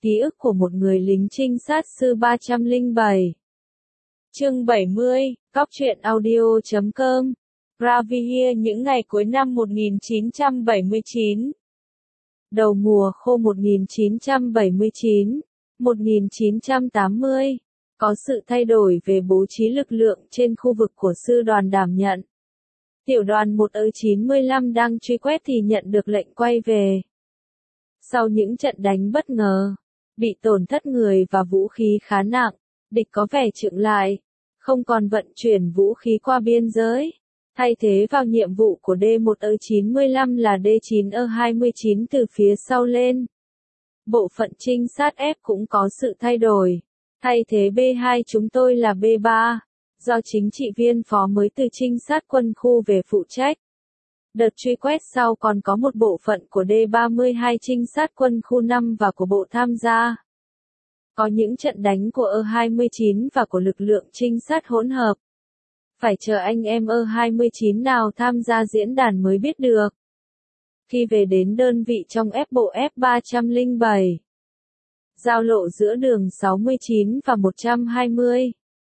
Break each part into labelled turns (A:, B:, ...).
A: Ký ức của một người lính trinh sát sư 307. Chương 70, Cóc truyện audio.com. Bravia những ngày cuối năm 1979. Đầu mùa khô 1979, 1980, có sự thay đổi về bố trí lực lượng trên khu vực của sư đoàn đảm nhận. Tiểu đoàn 1E95 đang truy quét thì nhận được lệnh quay về. Sau những trận đánh bất ngờ, bị tổn thất người và vũ khí khá nặng, địch có vẻ chững lại, không còn vận chuyển vũ khí qua biên giới. Thay thế vào nhiệm vụ của D1E95 là D9E29 từ phía sau lên. Bộ phận trinh sát F cũng có sự thay đổi. Thay thế B2 chúng tôi là B3, do chính trị viên phó mới từ trinh sát quân khu về phụ trách. Đợt truy quét sau còn có một bộ phận của D32 trinh sát quân khu 5 và của bộ tham gia. Có những trận đánh của E29 và của lực lượng trinh sát hỗn hợp. Phải chờ anh em E29 nào tham gia diễn đàn mới biết được. Khi về đến đơn vị trong F bộ F307, giao lộ giữa đường 69 và 120.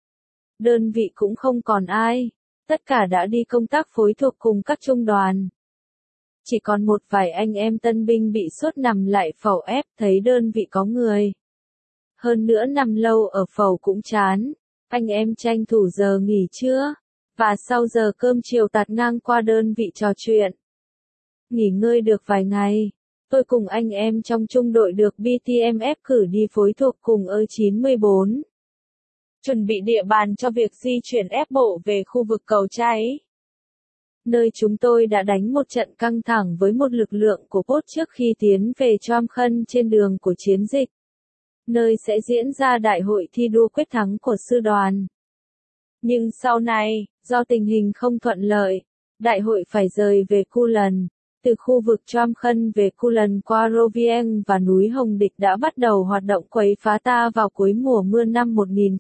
A: Đơn vị cũng không còn ai, tất cả đã đi công tác phối thuộc cùng các trung đoàn. Chỉ còn một vài anh em tân binh bị sốt nằm lại phẩu ép thấy đơn vị có người. Hơn nữa nằm lâu ở phẩu cũng chán, anh em tranh thủ giờ nghỉ trưa, và sau giờ cơm chiều tạt ngang qua đơn vị trò chuyện. Nghỉ ngơi được vài ngày, tôi cùng anh em trong trung đội được BTMF cử đi phối thuộc cùng E94. Chuẩn bị địa bàn cho việc di chuyển ép bộ về khu vực cầu cháy. Nơi chúng tôi đã đánh một trận căng thẳng với một lực lượng của Pốt trước khi tiến về Trom Khân trên đường của chiến dịch. Nơi sẽ diễn ra đại hội thi đua quyết thắng của sư đoàn. Nhưng sau này, do tình hình không thuận lợi, đại hội phải rời về Culen. Từ khu vực Trom Khân về Culen qua Rovien và núi Hồng Địch đã bắt đầu hoạt động quấy phá ta vào cuối mùa mưa năm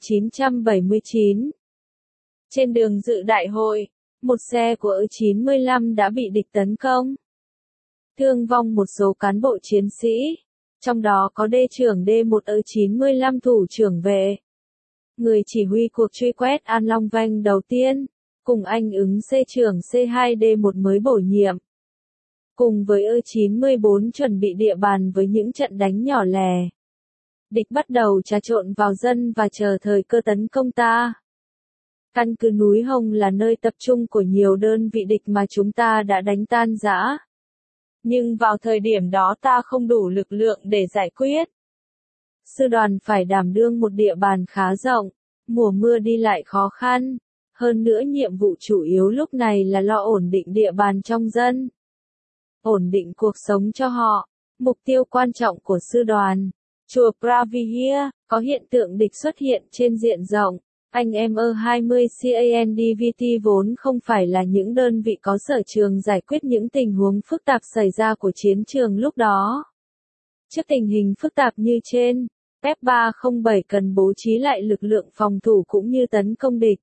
A: 1979. Trên đường dự đại hội, một xe của E95 đã bị địch tấn công. Thương vong một số cán bộ chiến sĩ, trong đó có D trưởng D1E95 thủ trưởng vệ. Người chỉ huy cuộc truy quét An Long Vanh đầu tiên, cùng anh ứng C trưởng C2D1 mới bổ nhiệm. Cùng với E94 chuẩn bị địa bàn với những trận đánh nhỏ lẻ. Địch bắt đầu trà trộn vào dân và chờ thời cơ tấn công ta. Căn cứ núi Hồng là nơi tập trung của nhiều đơn vị địch mà chúng ta đã đánh tan rã. Nhưng vào thời điểm đó ta không đủ lực lượng để giải quyết. Sư đoàn phải đảm đương một địa bàn khá rộng, mùa mưa đi lại khó khăn. Hơn nữa nhiệm vụ chủ yếu lúc này là lo ổn định địa bàn trong dân. Ổn định cuộc sống cho họ, mục tiêu quan trọng của sư đoàn. Chùa Bravia, có hiện tượng địch xuất hiện trên diện rộng. Anh em E20 CANDVT vốn không phải là những đơn vị có sở trường giải quyết những tình huống phức tạp xảy ra của chiến trường lúc đó. Trước tình hình phức tạp như trên, F307 cần bố trí lại lực lượng phòng thủ cũng như tấn công địch.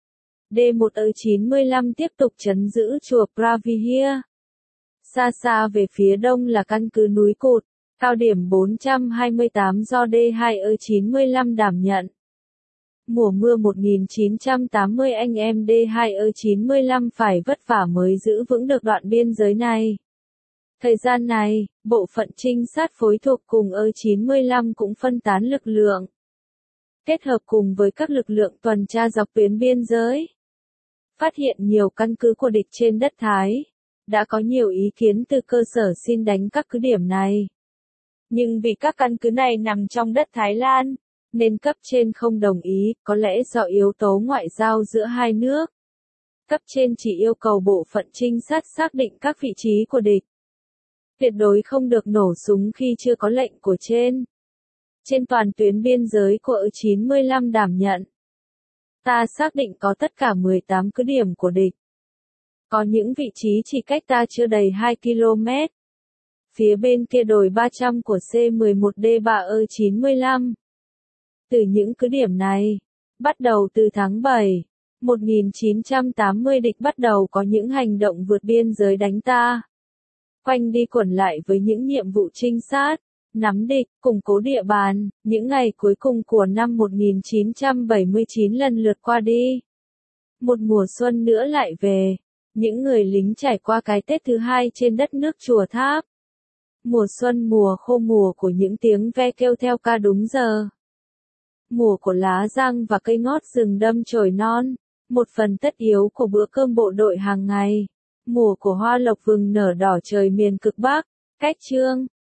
A: D1E95 tiếp tục trấn giữ chùa Bravia. Xa xa về phía đông là căn cứ núi Cụt, cao điểm 428 do D2E95 đảm nhận. Mùa mưa 1980 anh em D2E95 phải vất vả mới giữ vững được đoạn biên giới này. Thời gian này, bộ phận trinh sát phối thuộc cùng E95 cũng phân tán lực lượng. Kết hợp cùng với các lực lượng tuần tra dọc tuyến biên giới. Phát hiện nhiều căn cứ của địch trên đất Thái. Đã có nhiều ý kiến từ cơ sở xin đánh các cứ điểm này. Nhưng vì các căn cứ này nằm trong đất Thái Lan, nên cấp trên không đồng ý, có lẽ do yếu tố ngoại giao giữa hai nước. Cấp trên chỉ yêu cầu bộ phận trinh sát xác định các vị trí của địch. Tuyệt đối không được nổ súng khi chưa có lệnh của trên. Trên toàn tuyến biên giới của E95 đảm nhận. Ta xác định có tất cả 18 cứ điểm của địch. Có những vị trí chỉ cách ta chưa đầy 2 km. Phía bên kia đồi 300 của C11D3E95. Từ những cứ điểm này, bắt đầu từ tháng 7, 1980 địch bắt đầu có những hành động vượt biên giới đánh ta. Quanh đi quẩn lại với những nhiệm vụ trinh sát, nắm địch, củng cố địa bàn, những ngày cuối cùng của năm 1979 lần lượt qua đi. Một mùa xuân nữa lại về, những người lính trải qua cái Tết thứ hai trên đất nước Chùa Tháp. Mùa xuân, mùa khô, mùa của những tiếng ve kêu theo ca đúng giờ. Mùa của lá giang và cây ngót rừng đâm chồi non, một phần tất yếu của bữa cơm bộ đội hàng ngày. Mùa của hoa lộc vừng nở đỏ trời miền cực Bắc. Cách chương